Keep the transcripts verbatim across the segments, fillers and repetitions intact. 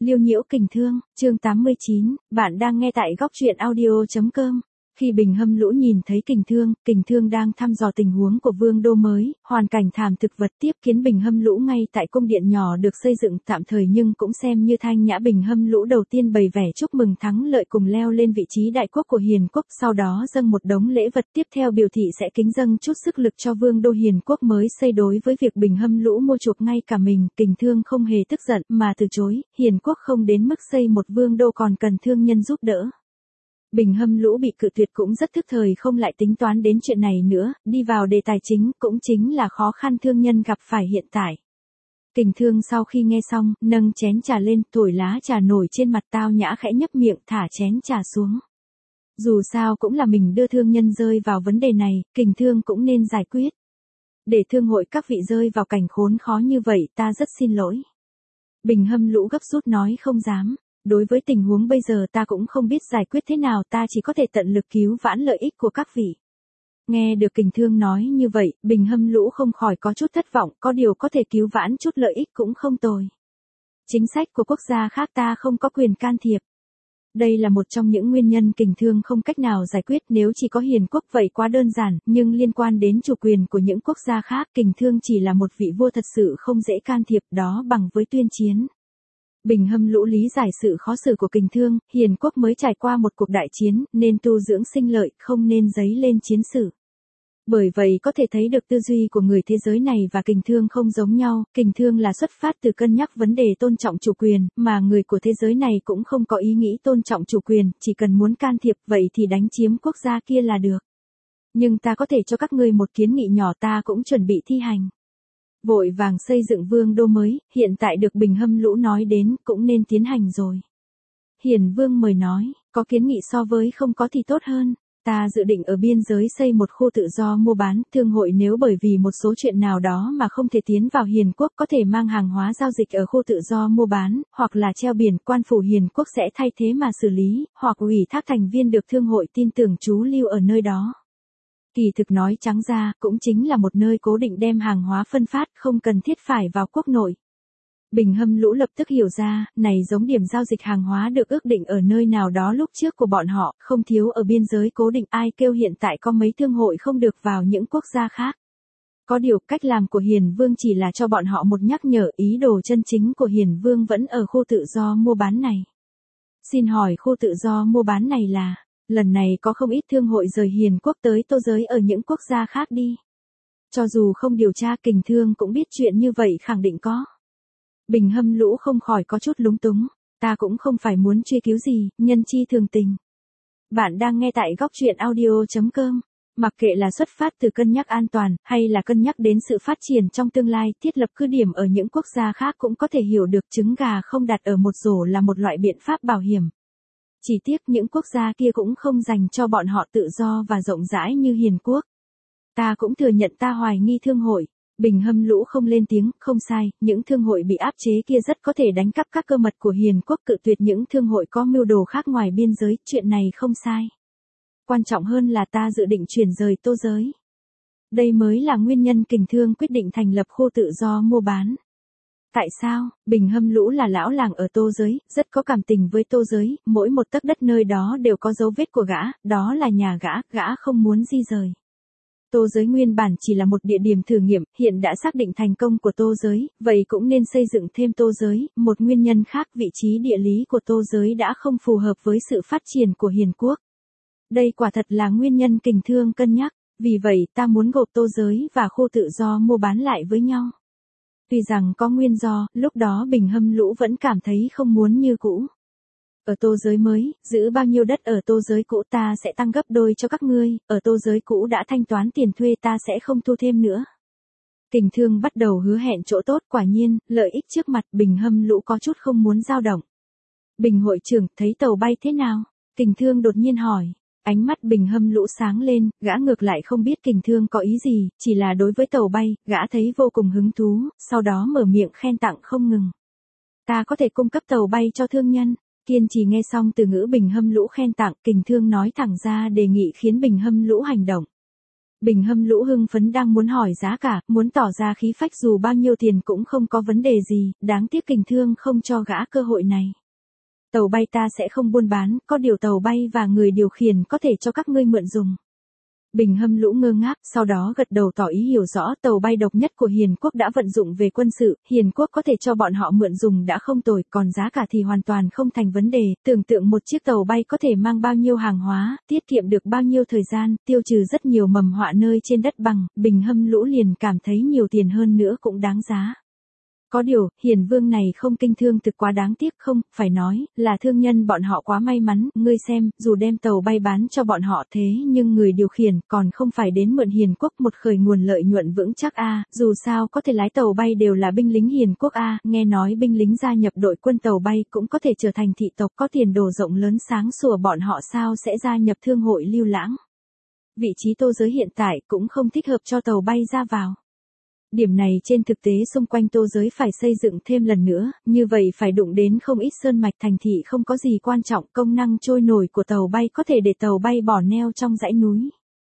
Liêu nhiễu kình thương, chương tám mươi chín, bạn đang nghe tại góc truyện audio chấm com. Khi Bình Hâm Lũ nhìn thấy Kình Thương, Kình Thương đang thăm dò tình huống của vương đô mới, hoàn cảnh thảm thực vật tiếp kiến Bình Hâm Lũ ngay tại cung điện nhỏ được xây dựng tạm thời nhưng cũng xem như thanh nhã. Bình Hâm Lũ đầu tiên bày vẻ chúc mừng thắng lợi cùng leo lên vị trí đại quốc của Hiền quốc, sau đó dâng một đống lễ vật, tiếp theo biểu thị sẽ kính dâng chút sức lực cho vương đô Hiền quốc mới xây. Đối với việc Bình Hâm Lũ mua chuộc ngay cả mình, Kình Thương không hề tức giận mà từ chối, Hiền quốc không đến mức xây một vương đô còn cần thương nhân giúp đỡ. Bình Hâm Lũ bị cự tuyệt cũng rất thức thời, không lại tính toán đến chuyện này nữa, đi vào đề tài chính, cũng chính là khó khăn thương nhân gặp phải hiện tại. Kình Thương sau khi nghe xong, nâng chén trà lên, thổi lá trà nổi trên mặt, tao nhã khẽ nhấp miệng, thả chén trà xuống. Dù sao cũng là mình đưa thương nhân rơi vào vấn đề này, Kình Thương cũng nên giải quyết. Để thương hội các vị rơi vào cảnh khốn khó như vậy, ta rất xin lỗi. Bình Hâm Lũ gấp rút nói, không dám. Đối với tình huống bây giờ ta cũng không biết giải quyết thế nào, ta chỉ có thể tận lực cứu vãn lợi ích của các vị. Nghe được Kình Thương nói như vậy, Bình Hâm Lũ không khỏi có chút thất vọng, có điều có thể cứu vãn chút lợi ích cũng không tồi. Chính sách của quốc gia khác ta không có quyền can thiệp. Đây là một trong những nguyên nhân Kình Thương không cách nào giải quyết, nếu chỉ có Hiền quốc vậy quá đơn giản, nhưng liên quan đến chủ quyền của những quốc gia khác, Kình Thương chỉ là một vị vua thật sự không dễ can thiệp, đó bằng với tuyên chiến. Bình Hâm Lũ lý giải sự khó xử của Kình Thương, Hiền quốc mới trải qua một cuộc đại chiến, nên tu dưỡng sinh lợi, không nên dấy lên chiến sự. Bởi vậy có thể thấy được tư duy của người thế giới này và Kình Thương không giống nhau, Kình Thương là xuất phát từ cân nhắc vấn đề tôn trọng chủ quyền, mà người của thế giới này cũng không có ý nghĩ tôn trọng chủ quyền, chỉ cần muốn can thiệp vậy thì đánh chiếm quốc gia kia là được. Nhưng ta có thể cho các ngươi một kiến nghị nhỏ, ta cũng chuẩn bị thi hành. Vội vàng xây dựng vương đô mới, hiện tại được Bình Hâm Lũ nói đến, cũng nên tiến hành rồi. Hiền vương mời nói, có kiến nghị so với không có thì tốt hơn. Ta dự định ở biên giới xây một khu tự do mua bán, thương hội nếu bởi vì một số chuyện nào đó mà không thể tiến vào Hiền quốc có thể mang hàng hóa giao dịch ở khu tự do mua bán, hoặc là treo biển, quan phủ Hiền quốc sẽ thay thế mà xử lý, hoặc ủy thác thành viên được thương hội tin tưởng trú lưu ở nơi đó. Kỳ thực nói trắng ra, cũng chính là một nơi cố định đem hàng hóa phân phát, không cần thiết phải vào quốc nội. Bình Hâm Lũ lập tức hiểu ra, này giống điểm giao dịch hàng hóa được ước định ở nơi nào đó lúc trước của bọn họ, không thiếu ở biên giới cố định, ai kêu hiện tại có mấy thương hội không được vào những quốc gia khác. Có điều, cách làm của Hiền Vương chỉ là cho bọn họ một nhắc nhở, ý đồ chân chính của Hiền Vương vẫn ở khu tự do mua bán này. Xin hỏi khu tự do mua bán này là... Lần này có không ít thương hội rời Hiền quốc tới tô giới ở những quốc gia khác đi. Cho dù không điều tra, Kình Thương cũng biết chuyện như vậy khẳng định có. Bình Hâm Lũ không khỏi có chút lúng túng, ta cũng không phải muốn truy cứu gì, nhân chi thường tình. Bạn đang nghe tại góc truyện audio chấm com. Mặc kệ là xuất phát từ cân nhắc an toàn, hay là cân nhắc đến sự phát triển trong tương lai, thiết lập cứ điểm ở những quốc gia khác cũng có thể hiểu được, trứng gà không đặt ở một rổ là một loại biện pháp bảo hiểm. Chỉ tiếc những quốc gia kia cũng không dành cho bọn họ tự do và rộng rãi như Hiền quốc. Ta cũng thừa nhận ta hoài nghi thương hội. Bình Hâm Lũ không lên tiếng, không sai, những thương hội bị áp chế kia rất có thể đánh cắp các cơ mật của Hiền quốc, cự tuyệt những thương hội có mưu đồ khác ngoài biên giới, chuyện này không sai. Quan trọng hơn là ta dự định chuyển rời tô giới. Đây mới là nguyên nhân Kình Thương quyết định thành lập khu tự do mua bán. Tại sao? Bình Hâm Lũ là lão làng ở tô giới, rất có cảm tình với tô giới, mỗi một tấc đất nơi đó đều có dấu vết của gã, đó là nhà gã, gã không muốn di rời. Tô giới nguyên bản chỉ là một địa điểm thử nghiệm, hiện đã xác định thành công của tô giới, vậy cũng nên xây dựng thêm tô giới. Một nguyên nhân khác, vị trí địa lý của tô giới đã không phù hợp với sự phát triển của Hiền quốc. Đây quả thật là nguyên nhân Kình Thương cân nhắc, vì vậy ta muốn gộp tô giới và khu tự do mua bán lại với nhau. Tuy rằng có nguyên do, lúc đó Bình Hâm Lũ vẫn cảm thấy không muốn như cũ. Ở tô giới mới, giữ bao nhiêu đất ở tô giới cũ ta sẽ tăng gấp đôi cho các ngươi, ở tô giới cũ đã thanh toán tiền thuê ta sẽ không thu thêm nữa. Kình Thương bắt đầu hứa hẹn chỗ tốt, quả nhiên, lợi ích trước mặt Bình Hâm Lũ có chút không muốn dao động. Bình hội trưởng, thấy tàu bay thế nào? Kình Thương đột nhiên hỏi. Ánh mắt Bình Hâm Lũ sáng lên, gã ngược lại không biết Kình Thương có ý gì, chỉ là đối với tàu bay, gã thấy vô cùng hứng thú, sau đó mở miệng khen tặng không ngừng. Ta có thể cung cấp tàu bay cho thương nhân. Kiên trì nghe xong từ ngữ Bình Hâm Lũ khen tặng, Kình Thương nói thẳng ra đề nghị khiến Bình Hâm Lũ hành động. Bình Hâm Lũ hưng phấn đang muốn hỏi giá cả, muốn tỏ ra khí phách dù bao nhiêu tiền cũng không có vấn đề gì, đáng tiếc Kình Thương không cho gã cơ hội này. Tàu bay ta sẽ không buôn bán, có điều tàu bay và người điều khiển có thể cho các ngươi mượn dùng. Bình Hâm Lũ ngơ ngác, sau đó gật đầu tỏ ý hiểu rõ tàu bay độc nhất của Hiền Quốc đã vận dụng về quân sự, Hiền Quốc có thể cho bọn họ mượn dùng đã không tồi, còn giá cả thì hoàn toàn không thành vấn đề, tưởng tượng một chiếc tàu bay có thể mang bao nhiêu hàng hóa, tiết kiệm được bao nhiêu thời gian, tiêu trừ rất nhiều mầm họa nơi trên đất bằng, Bình Hâm Lũ liền cảm thấy nhiều tiền hơn nữa cũng đáng giá. Có điều, Hiền Vương này không kinh thương thực quá đáng tiếc không, phải nói, là thương nhân bọn họ quá may mắn, ngươi xem, dù đem tàu bay bán cho bọn họ thế nhưng người điều khiển còn không phải đến mượn Hiền Quốc một khởi nguồn lợi nhuận vững chắc a, dù sao có thể lái tàu bay đều là binh lính Hiền Quốc a, nghe nói binh lính gia nhập đội quân tàu bay cũng có thể trở thành thị tộc có tiền đồ rộng lớn sáng sủa bọn họ sao sẽ gia nhập thương hội lưu lãng. Vị trí Tô Giới hiện tại cũng không thích hợp cho tàu bay ra vào. Điểm này trên thực tế xung quanh Tô Giới phải xây dựng thêm lần nữa, như vậy phải đụng đến không ít sơn mạch thành thị không có gì quan trọng, công năng trôi nổi của tàu bay có thể để tàu bay bỏ neo trong dãy núi.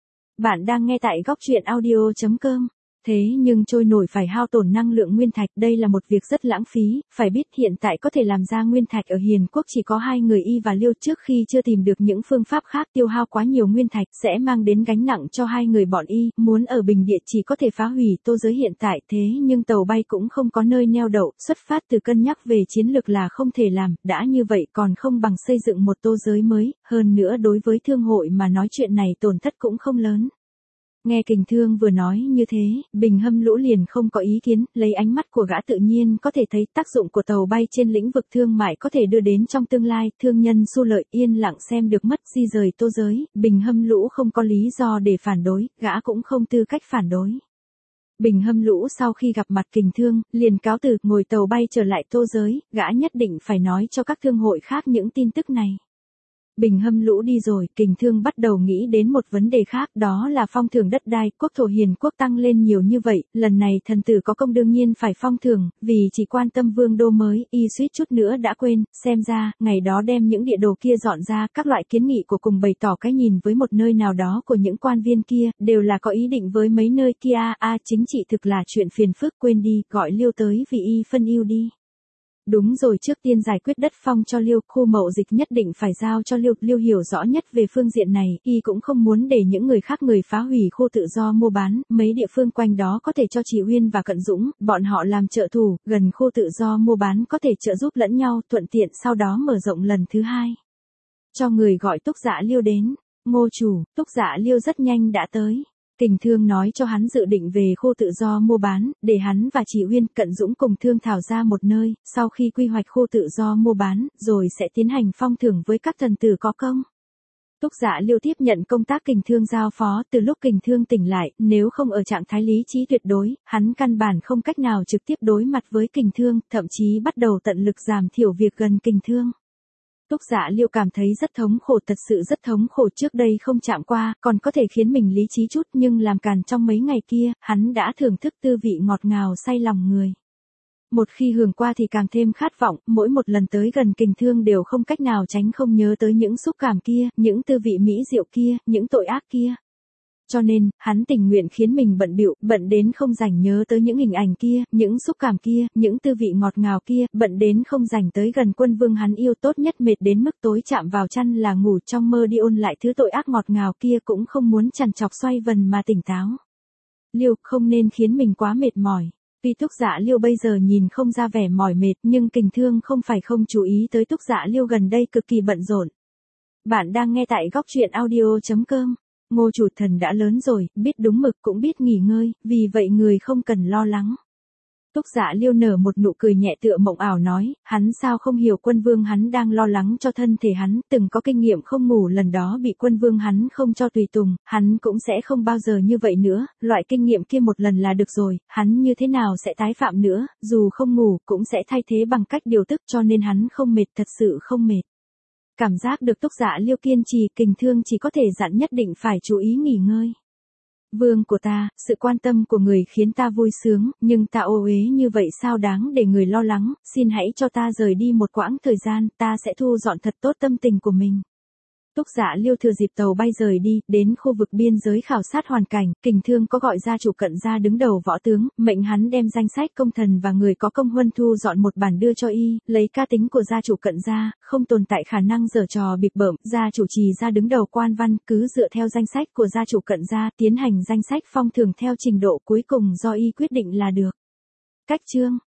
Bạn đang nghe tại góc truyện audio chấm com. Thế nhưng trôi nổi phải hao tổn năng lượng nguyên thạch, đây là một việc rất lãng phí, phải biết hiện tại có thể làm ra nguyên thạch ở Hiền Quốc chỉ có hai người Y và Liêu, trước khi chưa tìm được những phương pháp khác tiêu hao quá nhiều nguyên thạch sẽ mang đến gánh nặng cho hai người bọn Y, muốn ở bình địa chỉ có thể phá hủy Tô Giới hiện tại, thế nhưng tàu bay cũng không có nơi neo đậu, xuất phát từ cân nhắc về chiến lược là không thể làm, đã như vậy còn không bằng xây dựng một Tô Giới mới, hơn nữa đối với thương hội mà nói chuyện này tổn thất cũng không lớn. Nghe Kình Thương vừa nói như thế, Bình Hâm Lũ liền không có ý kiến, lấy ánh mắt của gã tự nhiên có thể thấy tác dụng của tàu bay trên lĩnh vực thương mại có thể đưa đến trong tương lai, thương nhân xu lợi yên lặng xem được mất di rời Tô Giới, Bình Hâm Lũ không có lý do để phản đối, gã cũng không tư cách phản đối. Bình Hâm Lũ sau khi gặp mặt Kình Thương, liền cáo từ, ngồi tàu bay trở lại Tô Giới, gã nhất định phải nói cho các thương hội khác những tin tức này. Bình Hâm Lũ đi rồi, Kình Thương bắt đầu nghĩ đến một vấn đề khác, đó là phong thưởng đất đai, quốc thổ Hiền Quốc tăng lên nhiều như vậy, lần này thần tử có công đương nhiên phải phong thưởng, vì chỉ quan tâm vương đô mới, Y suýt chút nữa đã quên, xem ra, ngày đó đem những địa đồ kia dọn ra, các loại kiến nghị của cùng bày tỏ cái nhìn với một nơi nào đó của những quan viên kia, đều là có ý định với mấy nơi kia, a à, chính trị thực là chuyện phiền phức, quên đi, gọi Liêu tới vì Y phân ưu đi. Đúng rồi, trước tiên giải quyết đất phong cho Liêu, khu mậu dịch nhất định phải giao cho Liêu, Liêu hiểu rõ nhất về phương diện này, Y cũng không muốn để những người khác người phá hủy khu tự do mua bán, mấy địa phương quanh đó có thể cho Chỉ Uyên và Cận Dũng, bọn họ làm trợ thủ, gần khu tự do mua bán có thể trợ giúp lẫn nhau, thuận tiện sau đó mở rộng lần thứ hai. Cho người gọi Túc Dạ Liêu đến, Ngô chủ, Túc Dạ Liêu rất nhanh đã tới. Kình Thương nói cho hắn dự định về khu tự do mua bán, để hắn và Chỉ Uyên, Cận Dũng cùng thương thảo ra một nơi, sau khi quy hoạch khu tự do mua bán, rồi sẽ tiến hành phong thưởng với các thần tử có công. Túc Dạ Liêu tiếp nhận công tác Kình Thương giao phó, từ lúc Kình Thương tỉnh lại, nếu không ở trạng thái lý trí tuyệt đối, hắn căn bản không cách nào trực tiếp đối mặt với Kình Thương, thậm chí bắt đầu tận lực giảm thiểu việc gần Kình Thương. Túc Dạ Liêu cảm thấy rất thống khổ, thật sự rất thống khổ, trước đây không chạm qua, còn có thể khiến mình lý trí chút, nhưng làm càn trong mấy ngày kia, hắn đã thưởng thức tư vị ngọt ngào say lòng người. Một khi hưởng qua thì càng thêm khát vọng, mỗi một lần tới gần Kình Thương đều không cách nào tránh không nhớ tới những xúc cảm kia, những tư vị mỹ diệu kia, những tội ác kia. Cho nên, hắn tình nguyện khiến mình bận bịu, bận đến không rảnh nhớ tới những hình ảnh kia, những xúc cảm kia, những tư vị ngọt ngào kia, bận đến không rảnh tới gần quân vương hắn yêu, tốt nhất mệt đến mức tối chạm vào chăn là ngủ trong mơ đi ôn lại thứ tội ác ngọt ngào kia, cũng không muốn chằn chọc xoay vần mà tỉnh táo. Liêu, không nên khiến mình quá mệt mỏi. Tuy Túc Dạ Liêu bây giờ nhìn không ra vẻ mỏi mệt, nhưng Kình Thương không phải không chú ý tới Túc Dạ Liêu gần đây cực kỳ bận rộn. Bạn đang nghe tại góc truyện audio chấm com. Ngô chủ, thần đã lớn rồi, biết đúng mực cũng biết nghỉ ngơi, vì vậy người không cần lo lắng. Túc Dạ Liêu nở một nụ cười nhẹ tựa mộng ảo nói, hắn sao không hiểu quân vương hắn đang lo lắng cho thân thể hắn, từng có kinh nghiệm không ngủ lần đó bị quân vương hắn không cho tùy tùng, hắn cũng sẽ không bao giờ như vậy nữa, loại kinh nghiệm kia một lần là được rồi, hắn như thế nào sẽ tái phạm nữa, dù không ngủ cũng sẽ thay thế bằng cách điều tức, cho nên hắn không mệt, thật sự không mệt. Cảm giác được Túc Dạ Liêu kiên trì, Kình Thương chỉ có thể dặn nhất định phải chú ý nghỉ ngơi. Vương của ta, sự quan tâm của người khiến ta vui sướng, nhưng ta ô uế như vậy sao đáng để người lo lắng, xin hãy cho ta rời đi một quãng thời gian, ta sẽ thu dọn thật tốt tâm tình của mình. Túc Dạ Liêu thừa dịp tàu bay rời đi, đến khu vực biên giới khảo sát hoàn cảnh, Kình Thương có gọi gia chủ Cận gia đứng đầu võ tướng, mệnh hắn đem danh sách công thần và người có công huân thu dọn một bản đưa cho y, lấy ca tính của gia chủ Cận gia, không tồn tại khả năng giở trò bịp bợm, gia chủ Trì gia đứng đầu quan văn, cứ dựa theo danh sách của gia chủ Cận gia, tiến hành danh sách phong thưởng theo trình độ cuối cùng do y quyết định là được. Cách chương